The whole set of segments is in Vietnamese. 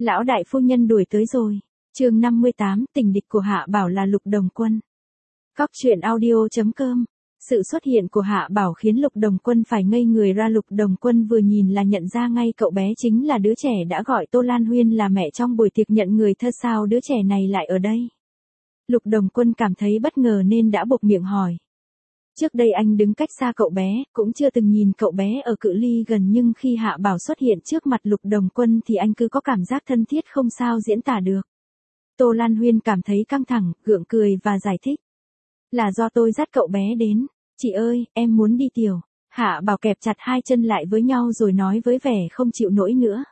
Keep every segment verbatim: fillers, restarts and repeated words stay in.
Lão đại phu nhân đuổi tới rồi. Chương năm mươi tám, tình địch của Hạ Bảo là Lục Đồng Quân. Góc truyện audio chấm com. Sự xuất hiện của Hạ Bảo khiến Lục Đồng Quân phải ngây người ra. Lục Đồng Quân vừa nhìn là nhận ra ngay cậu bé chính là đứa trẻ đã gọi Tô Lan Huyên là mẹ trong buổi tiệc nhận người thơ. Sao đứa trẻ này lại ở đây? Lục Đồng Quân cảm thấy bất ngờ nên đã buộc miệng hỏi. Trước đây anh đứng cách xa cậu bé, cũng chưa từng nhìn cậu bé ở cự ly gần, nhưng khi Hạ Bảo xuất hiện trước mặt Lục Đồng Quân thì anh cứ có cảm giác thân thiết không sao diễn tả được. Tô Lan Huyên cảm thấy căng thẳng, gượng cười và giải thích. Là do tôi dắt cậu bé đến. Chị ơi, em muốn đi tiểu. Hạ Bảo kẹp chặt hai chân lại với nhau rồi nói với vẻ không chịu nổi nữa.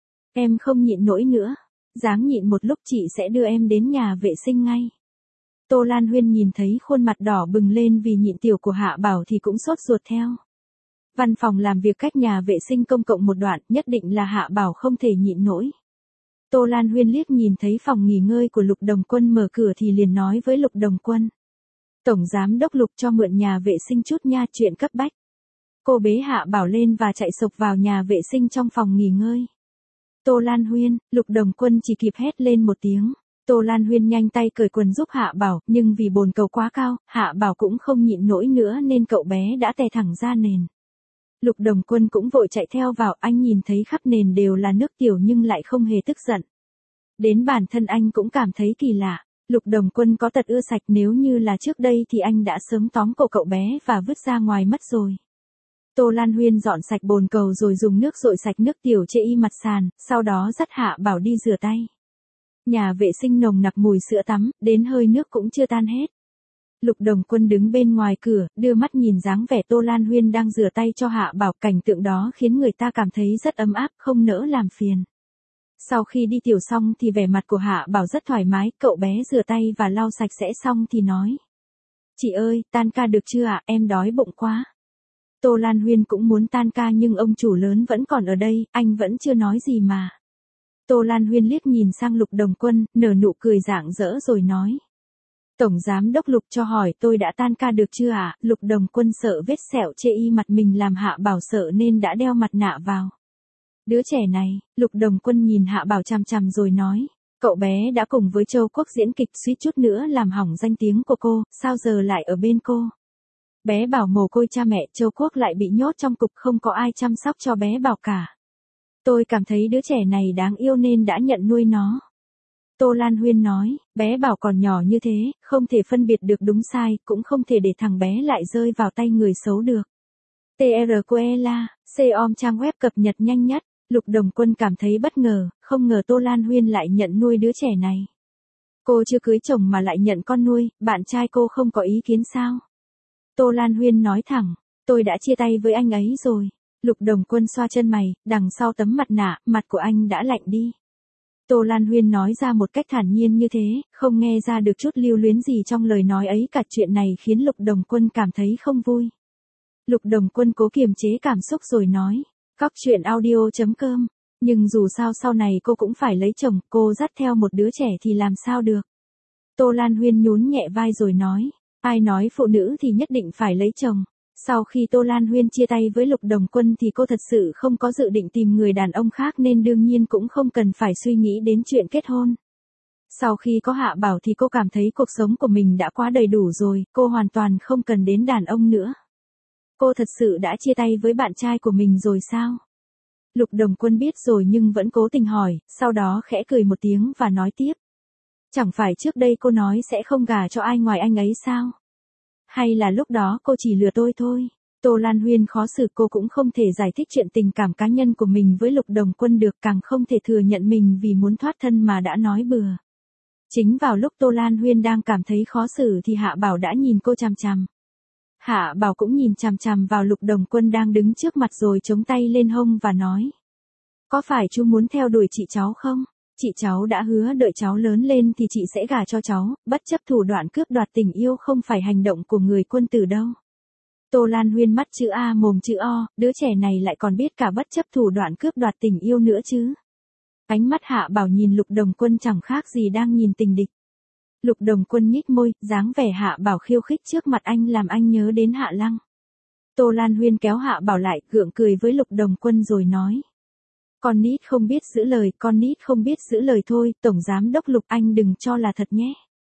Em không nhịn nổi nữa. Dáng nhịn một lúc chị sẽ đưa em đến nhà vệ sinh ngay. Tô Lan Huyên nhìn thấy khuôn mặt đỏ bừng lên vì nhịn tiểu của Hạ Bảo thì cũng sốt ruột theo. Văn phòng làm việc cách nhà vệ sinh công cộng một đoạn, nhất định là Hạ Bảo không thể nhịn nổi. Tô Lan Huyên liếc nhìn thấy phòng nghỉ ngơi của Lục Đồng Quân mở cửa thì liền nói với Lục Đồng Quân. Tổng giám đốc Lục cho mượn nhà vệ sinh chút nha, chuyện cấp bách. Cô bế Hạ Bảo lên và chạy sộc vào nhà vệ sinh trong phòng nghỉ ngơi. Tô Lan Huyên, Lục Đồng Quân chỉ kịp hét lên một tiếng. Tô Lan Huyên nhanh tay cởi quần giúp Hạ Bảo, nhưng vì bồn cầu quá cao, Hạ Bảo cũng không nhịn nổi nữa nên cậu bé đã tè thẳng ra nền. Lục Đồng Quân cũng vội chạy theo vào, anh nhìn thấy khắp nền đều là nước tiểu nhưng lại không hề tức giận. Đến bản thân anh cũng cảm thấy kỳ lạ. Lục Đồng Quân có tật ưa sạch, nếu như là trước đây thì anh đã sớm tóm cổ cậu bé và vứt ra ngoài mất rồi. Tô Lan Huyên dọn sạch bồn cầu rồi dùng nước dội sạch nước tiểu chê y mặt sàn, sau đó dắt Hạ Bảo đi rửa tay. Nhà vệ sinh nồng nặc mùi sữa tắm, đến hơi nước cũng chưa tan hết. Lục Đồng Quân đứng bên ngoài cửa, đưa mắt nhìn dáng vẻ Tô Lan Huyên đang rửa tay cho Hạ Bảo, cảnh tượng đó khiến người ta cảm thấy rất ấm áp, không nỡ làm phiền. Sau khi đi tiểu xong thì vẻ mặt của Hạ Bảo rất thoải mái, cậu bé rửa tay và lau sạch sẽ xong thì nói. Chị ơi, tan ca được chưa ạ, em đói bụng quá. Tô Lan Huyên cũng muốn tan ca nhưng ông chủ lớn vẫn còn ở đây, anh vẫn chưa nói gì mà. Tô Lan Huyên liếc nhìn sang Lục Đồng Quân, nở nụ cười rạng rỡ rồi nói. Tổng giám đốc Lục cho hỏi tôi đã tan ca được chưa ạ? Lục Đồng Quân sợ vết sẹo chê y mặt mình làm Hạ Bảo sợ nên đã đeo mặt nạ vào. Đứa trẻ này, Lục Đồng Quân nhìn Hạ Bảo chằm chằm rồi nói. Cậu bé đã cùng với Châu Quốc diễn kịch, suýt chút nữa làm hỏng danh tiếng của cô, sao giờ lại ở bên cô? Bé Bảo mồ côi cha mẹ, Châu Quốc lại bị nhốt trong cục, không có ai chăm sóc cho bé Bảo cả. Tôi cảm thấy đứa trẻ này đáng yêu nên đã nhận nuôi nó. Tô Lan Huyên nói, bé Bảo còn nhỏ như thế, không thể phân biệt được đúng sai, cũng không thể để thằng bé lại rơi vào tay người xấu được. tê rờ quy e lờ, C-om trang web cập nhật nhanh nhất. Lục Đồng Quân cảm thấy bất ngờ, không ngờ Tô Lan Huyên lại nhận nuôi đứa trẻ này. Cô chưa cưới chồng mà lại nhận con nuôi, bạn trai cô không có ý kiến sao? Tô Lan Huyên nói thẳng, tôi đã chia tay với anh ấy rồi. Lục Đồng Quân xoa chân mày, đằng sau tấm mặt nạ, mặt của anh đã lạnh đi. Tô Lan Huyên nói ra một cách thản nhiên như thế, không nghe ra được chút lưu luyến gì trong lời nói ấy cả. Chuyện này khiến Lục Đồng Quân cảm thấy không vui. Lục Đồng Quân cố kiềm chế cảm xúc rồi nói. Góc truyện audio chấm com. Nhưng dù sao sau này cô cũng phải lấy chồng, cô dắt theo một đứa trẻ thì làm sao được. Tô Lan Huyên nhún nhẹ vai rồi nói. Ai nói phụ nữ thì nhất định phải lấy chồng. Sau khi Tô Lan Huyên chia tay với Lục Đồng Quân thì cô thật sự không có dự định tìm người đàn ông khác nên đương nhiên cũng không cần phải suy nghĩ đến chuyện kết hôn. Sau khi có Hạ Bảo thì cô cảm thấy cuộc sống của mình đã quá đầy đủ rồi, cô hoàn toàn không cần đến đàn ông nữa. Cô thật sự đã chia tay với bạn trai của mình rồi sao? Lục Đồng Quân biết rồi nhưng vẫn cố tình hỏi, sau đó khẽ cười một tiếng và nói tiếp. Chẳng phải trước đây cô nói sẽ không gả cho ai ngoài anh ấy sao? Hay là lúc đó cô chỉ lừa tôi thôi? Tô Lan Huyên khó xử, cô cũng không thể giải thích chuyện tình cảm cá nhân của mình với Lục Đồng Quân được, càng không thể thừa nhận mình vì muốn thoát thân mà đã nói bừa. Chính vào lúc Tô Lan Huyên đang cảm thấy khó xử thì Hạ Bảo đã nhìn cô chằm chằm. Hạ Bảo cũng nhìn chằm chằm vào Lục Đồng Quân đang đứng trước mặt rồi chống tay lên hông và nói. Có phải chú muốn theo đuổi chị cháu không? Chị cháu đã hứa đợi cháu lớn lên thì chị sẽ gả cho cháu, bất chấp thủ đoạn cướp đoạt tình yêu không phải hành động của người quân tử đâu. Tô Lan Huyên mắt chữ A mồm chữ O, đứa trẻ này lại còn biết cả bất chấp thủ đoạn cướp đoạt tình yêu nữa chứ. Ánh mắt Hạ Bảo nhìn Lục Đồng Quân chẳng khác gì đang nhìn tình địch. Lục Đồng Quân nhích môi, dáng vẻ Hạ Bảo khiêu khích trước mặt anh làm anh nhớ đến Hạ Lăng. Tô Lan Huyên kéo Hạ Bảo lại, gượng cười với Lục Đồng Quân rồi nói. Con nít không biết giữ lời, con nít không biết giữ lời thôi, Tổng Giám Đốc Lục anh đừng cho là thật nhé.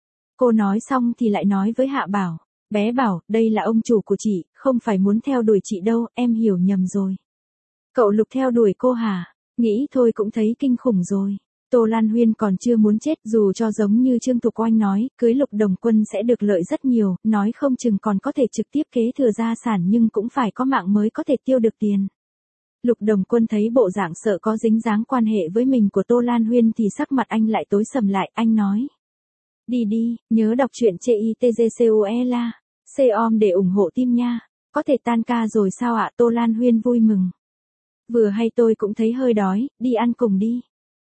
Cô nói xong thì lại nói với Hạ Bảo, bé Bảo, đây là ông chủ của chị, không phải muốn theo đuổi chị đâu, em hiểu nhầm rồi. Cậu Lục theo đuổi cô hả? Nghĩ thôi cũng thấy kinh khủng rồi. Tô Lan Huyên còn chưa muốn chết, dù cho giống như Trương Thục Oanh nói, cưới Lục Đồng Quân sẽ được lợi rất nhiều, nói không chừng còn có thể trực tiếp kế thừa gia sản nhưng cũng phải có mạng mới có thể tiêu được tiền. Lục Đồng Quân thấy bộ dạng sợ có dính dáng quan hệ với mình của Tô Lan Huyên thì sắc mặt anh lại tối sầm lại, anh nói. Đi đi, nhớ đọc truyện chê i tê giê xê u e la, C-om để ủng hộ team nha. Có thể tan ca rồi sao ạ? Tô Lan Huyên vui mừng. Vừa hay tôi cũng thấy hơi đói, đi ăn cùng đi.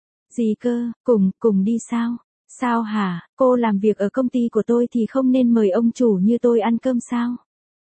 Gì cơ, cùng, cùng đi sao? Sao hả, cô làm việc ở công ty của tôi thì không nên mời ông chủ như tôi ăn cơm sao?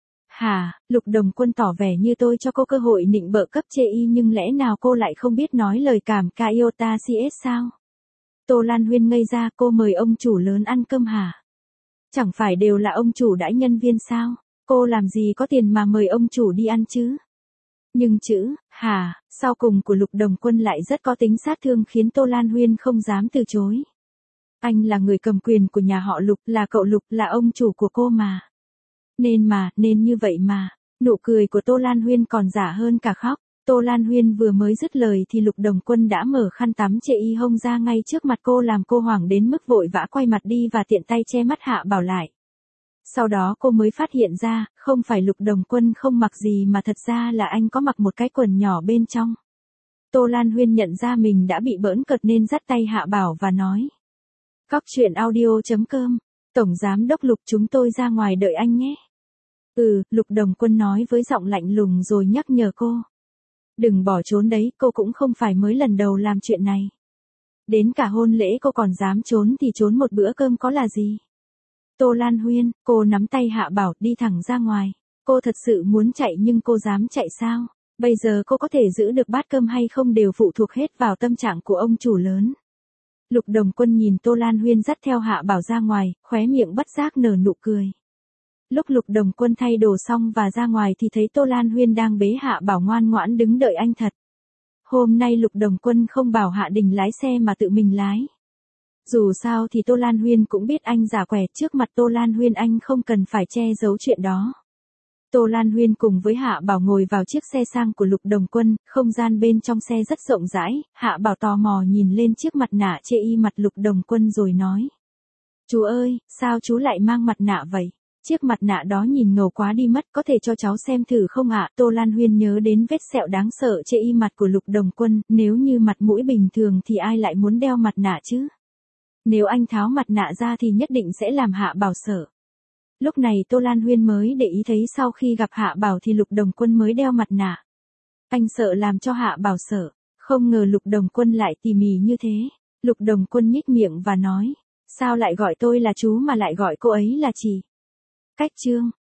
Hả, Lục Đồng Quân tỏ vẻ như tôi cho cô cơ hội nịnh bợ cấp chê y nhưng lẽ nào cô lại không biết nói lời cảm ca iota xê ét sao? Tô Lan Huyên ngây ra, cô mời ông chủ lớn ăn cơm hả? Chẳng phải đều là ông chủ đãi nhân viên sao? Cô làm gì có tiền mà mời ông chủ đi ăn chứ? Nhưng chữ, hả, sau cùng của Lục Đồng Quân lại rất có tính sát thương khiến Tô Lan Huyên không dám từ chối. Anh là người cầm quyền của nhà họ Lục, là cậu Lục, là ông chủ của cô mà. Nên mà, nên như vậy mà. Nụ cười của Tô Lan Huyên còn giả hơn cả khóc. Tô Lan Huyên vừa mới dứt lời thì Lục Đồng Quân đã mở khăn tắm chê y hông ra ngay trước mặt cô làm cô hoảng đến mức vội vã quay mặt đi và tiện tay che mắt Hạ Bảo lại. Sau đó cô mới phát hiện ra, không phải Lục Đồng Quân không mặc gì mà thật ra là anh có mặc một cái quần nhỏ bên trong. Tô Lan Huyên nhận ra mình đã bị bỡn cợt nên dắt tay Hạ Bảo và nói. Cóc truyện audio chấm com, Tổng Giám Đốc Lục chúng tôi ra ngoài đợi anh nhé. Ừ, Lục Đồng Quân nói với giọng lạnh lùng rồi nhắc nhở cô. Đừng bỏ trốn đấy, cô cũng không phải mới lần đầu làm chuyện này. Đến cả hôn lễ cô còn dám trốn thì trốn một bữa cơm có là gì. Tô Lan Huyên, cô nắm tay Hạ Bảo đi thẳng ra ngoài. Cô thật sự muốn chạy nhưng cô dám chạy sao? Bây giờ cô có thể giữ được bát cơm hay không đều phụ thuộc hết vào tâm trạng của ông chủ lớn. Lục Đồng Quân nhìn Tô Lan Huyên dắt theo Hạ Bảo ra ngoài, khóe miệng bất giác nở nụ cười. Lúc Lục Đồng Quân thay đồ xong và ra ngoài thì thấy Tô Lan Huyên đang bế Hạ Bảo ngoan ngoãn đứng đợi anh thật. Hôm nay Lục Đồng Quân không bảo Hạ Đình lái xe mà tự mình lái. Dù sao thì Tô Lan Huyên cũng biết anh giả quẻ, trước mặt Tô Lan Huyên anh không cần phải che giấu chuyện đó. Tô Lan Huyên cùng với Hạ Bảo ngồi vào chiếc xe sang của Lục Đồng Quân, không gian bên trong xe rất rộng rãi, Hạ Bảo tò mò nhìn lên chiếc mặt nạ chê y mặt Lục Đồng Quân rồi nói. Chú ơi, sao chú lại mang mặt nạ vậy? Chiếc mặt nạ đó nhìn ngầu quá đi mất, có thể cho cháu xem thử không ạ? Tô Lan Huyên nhớ đến vết sẹo đáng sợ chê y mặt của Lục Đồng Quân, nếu như mặt mũi bình thường thì ai lại muốn đeo mặt nạ chứ? Nếu anh tháo mặt nạ ra thì nhất định sẽ làm Hạ Bảo sợ. Lúc này Tô Lan Huyên mới để ý thấy sau khi gặp Hạ Bảo thì Lục Đồng Quân mới đeo mặt nạ. Anh sợ làm cho Hạ Bảo sợ, không ngờ Lục Đồng Quân lại tỉ mỉ như thế. Lục Đồng Quân nhếch miệng và nói, sao lại gọi tôi là chú mà lại gọi cô ấy là chị? Cách chương.